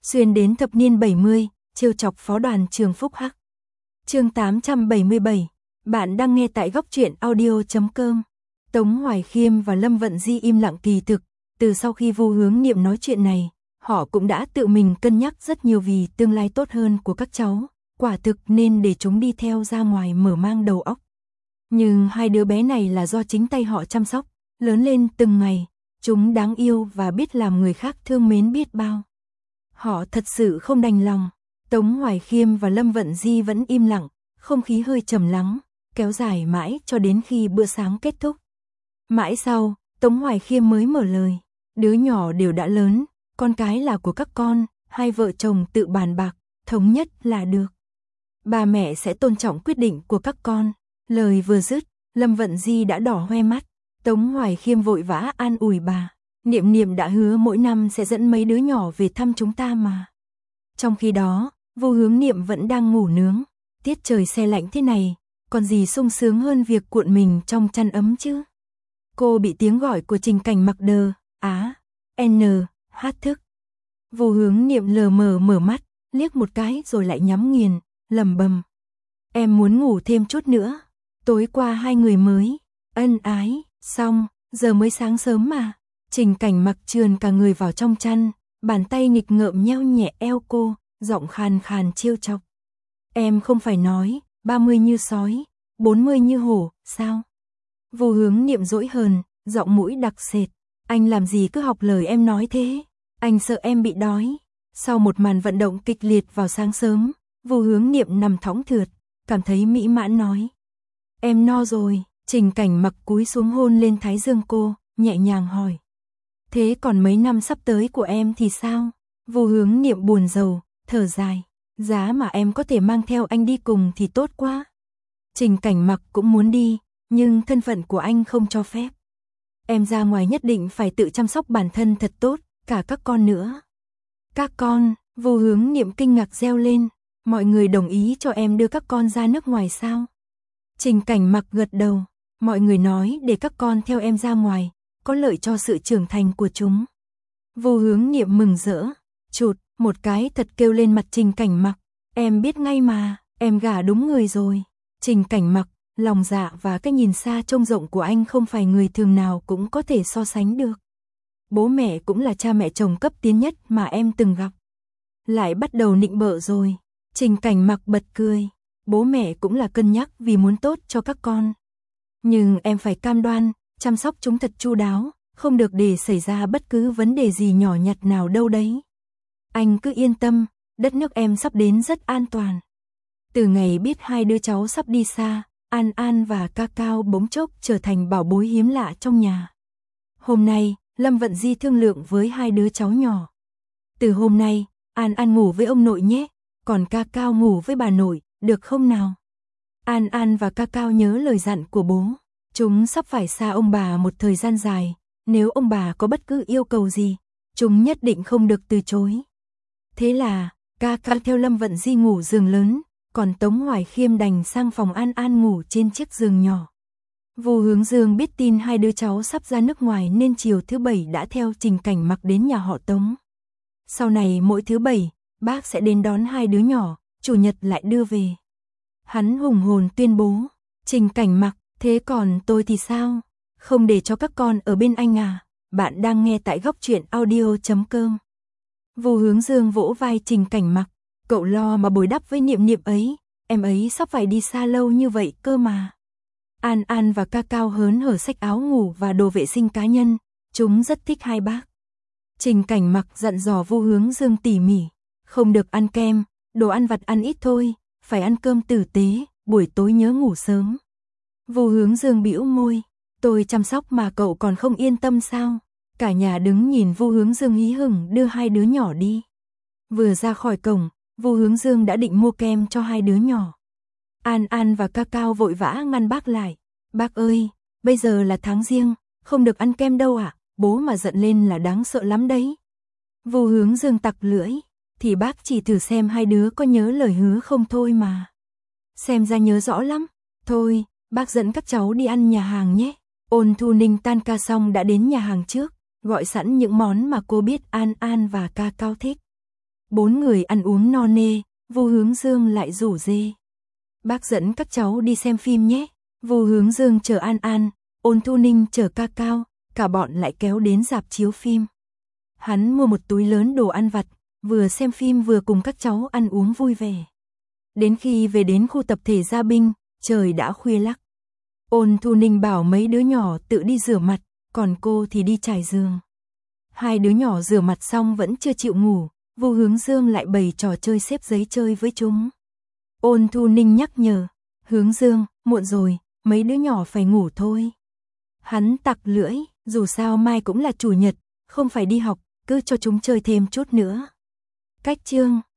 xuyên đến thập niên 70, trêu chọc phó đoàn trường Phúc Hắc. Chương 877, bạn đang nghe tại góc truyện audio.com. Tống Hoài Khiêm và Lâm Vận Di im lặng kỳ thực, từ sau khi Vu Hướng Niệm nói chuyện này, họ cũng đã tự mình cân nhắc rất nhiều vì tương lai tốt hơn của các cháu, quả thực nên để chúng đi theo ra ngoài mở mang đầu óc. Nhưng hai đứa bé này là do chính tay họ chăm sóc, lớn lên từng ngày, chúng đáng yêu và biết làm người khác thương mến biết bao. Họ thật sự không đành lòng. Tống Hoài Khiêm và Lâm Vận Di vẫn im lặng, không khí hơi trầm lắng, kéo dài mãi cho đến khi bữa sáng kết thúc. Mãi sau, Tống Hoài Khiêm mới mở lời, đứa nhỏ đều đã lớn, con cái là của các con, hai vợ chồng tự bàn bạc, thống nhất là được. Ba mẹ sẽ tôn trọng quyết định của các con. Lời vừa dứt, Lâm Vận Di đã đỏ hoe mắt. Tống Hoài Khiêm vội vã an ủi bà, Niệm Niệm đã hứa mỗi năm sẽ dẫn mấy đứa nhỏ về thăm chúng ta mà. Trong khi đó, Vu Hướng Niệm vẫn đang ngủ nướng. Tiết trời se lạnh thế này, còn gì sung sướng hơn việc cuộn mình trong chăn ấm chứ. Cô bị tiếng gọi của Trình Cảnh Mặc đờ, hát thức. Vu Hướng Niệm lờ mờ mở mắt, liếc một cái rồi lại nhắm nghiền, lẩm bẩm. Em muốn ngủ thêm chút nữa. Tối qua hai người mới ân ái, xong, giờ mới sáng sớm mà. Trình Cảnh Mặc trườn cả người vào trong chăn, bàn tay nghịch ngợm nheo nhẹ eo cô, giọng khàn khàn trêu chọc. Em không phải nói, 30 như sói, 40 như hổ, sao? Vu Hướng Niệm dỗi hờn, giọng mũi đặc sệt. Anh làm gì cứ học lời em nói thế? Anh sợ em bị đói. Sau một màn vận động kịch liệt vào sáng sớm, Vu Hướng Niệm nằm thõng thượt, cảm thấy mỹ mãn nói. Em no rồi. Trình Cảnh Mặc cúi xuống hôn lên thái dương cô, nhẹ nhàng hỏi. Thế còn mấy năm sắp tới của em thì sao? Vu Hướng Niệm buồn rầu, thở dài. Giá mà em có thể mang theo anh đi cùng thì tốt quá. Trình Cảnh Mặc cũng muốn đi, nhưng thân phận của anh không cho phép. Em ra ngoài nhất định phải tự chăm sóc bản thân thật tốt, cả các con nữa. Các con, Vu Hướng Niệm kinh ngạc reo lên. Mọi người đồng ý cho em đưa các con ra nước ngoài sao? Trình Cảnh Mặc gật đầu. Mọi người nói để các con theo em ra ngoài, có lợi cho sự trưởng thành của chúng. Vu Hướng Niệm mừng rỡ, chụt một cái thật kêu lên mặt Trình Cảnh Mặc. Em biết ngay mà, em gả đúng người rồi. Trình Cảnh Mặc, lòng dạ và cái nhìn xa trông rộng của anh không phải người thường nào cũng có thể so sánh được. Bố mẹ cũng là cha mẹ chồng cấp tiến nhất mà em từng gặp. Lại bắt đầu nịnh bợ rồi. Trình Cảnh Mặc bật cười. Bố mẹ cũng là cân nhắc vì muốn tốt cho các con. Nhưng em phải cam đoan, chăm sóc chúng thật chu đáo, không được để xảy ra bất cứ vấn đề gì nhỏ nhặt nào đâu đấy. Anh cứ yên tâm, đất nước em sắp đến rất an toàn. Từ ngày biết hai đứa cháu sắp đi xa, An An và Ca Cao bỗng chốc trở thành bảo bối hiếm lạ trong nhà. Hôm nay, Lâm Vận Di thương lượng với hai đứa cháu nhỏ. Từ hôm nay, An An ngủ với ông nội nhé, còn Ca Cao ngủ với bà nội, được không nào? An An và Ca Cao nhớ lời dặn của bố. Chúng sắp phải xa ông bà một thời gian dài, nếu ông bà có bất cứ yêu cầu gì, chúng nhất định không được từ chối. Thế là, Ca Cao theo Lâm Vận Di ngủ giường lớn, còn Tống Hoài Khiêm đành sang phòng An An ngủ trên chiếc giường nhỏ. Vu Hướng Dương biết tin hai đứa cháu sắp ra nước ngoài nên chiều thứ Bảy đã theo Trình Cảnh Mặc đến nhà họ Tống. Sau này mỗi thứ Bảy, bác sẽ đến đón hai đứa nhỏ, Chủ nhật lại đưa về. Hắn hùng hồn tuyên bố, Trình Cảnh Mặc, thế còn tôi thì sao? Không để cho các con ở bên anh à? Bạn đang nghe tại góc truyện audio.com. Vu Hướng Dương vỗ vai Trình Cảnh Mặc, cậu lo mà bồi đắp với Niệm Niệm ấy, em ấy sắp phải đi xa lâu như vậy cơ mà. An An và Ca Cao hớn hở xách áo ngủ và đồ vệ sinh cá nhân, chúng rất thích hai bác. Trình Cảnh Mặc dặn dò Vu Hướng Dương tỉ mỉ, không được ăn kem, đồ ăn vặt ăn ít thôi, phải ăn cơm tử tế, buổi tối nhớ ngủ sớm. Vu Hướng Dương bĩu môi, tôi chăm sóc mà cậu còn không yên tâm sao? Cả nhà đứng nhìn Vu Hướng Dương hí hửng đưa hai đứa nhỏ đi. Vừa ra khỏi cổng, Vu Hướng Dương đã định mua kem cho hai đứa nhỏ. An An và Ca Cao vội vã ngăn bác lại. Bác ơi, bây giờ là tháng Giêng, không được ăn kem đâu ạ, bố mà giận lên là đáng sợ lắm đấy. Vu Hướng Dương tặc lưỡi, thì bác chỉ thử xem hai đứa có nhớ lời hứa không thôi mà. Xem ra nhớ rõ lắm, thôi, bác dẫn các cháu đi ăn nhà hàng nhé. Ôn Thu Ninh tan ca xong đã đến nhà hàng trước, gọi sẵn những món mà cô biết An An và Ca Cao thích. 4 người ăn uống no nê, Vu Hướng Dương lại rủ dê. Bác dẫn các cháu đi xem phim nhé. Vu Hướng Dương chờ An An, Ôn Thu Ninh chờ Ca Cao, cả bọn lại kéo đến rạp chiếu phim. Hắn mua một túi lớn đồ ăn vặt, vừa xem phim vừa cùng các cháu ăn uống vui vẻ. Đến khi về đến khu tập thể Gia Binh, trời đã khuya lắc. Ôn Thu Ninh bảo mấy đứa nhỏ tự đi rửa mặt, còn cô thì đi trải giường. Hai đứa nhỏ rửa mặt xong vẫn chưa chịu ngủ, Vu Hướng Dương lại bày trò chơi xếp giấy chơi với chúng. Ôn Thu Ninh nhắc nhở, Hướng Dương, muộn rồi, mấy đứa nhỏ phải ngủ thôi. Hắn tặc lưỡi, dù sao mai cũng là chủ nhật, không phải đi học, cứ cho chúng chơi thêm chút nữa. Cách chương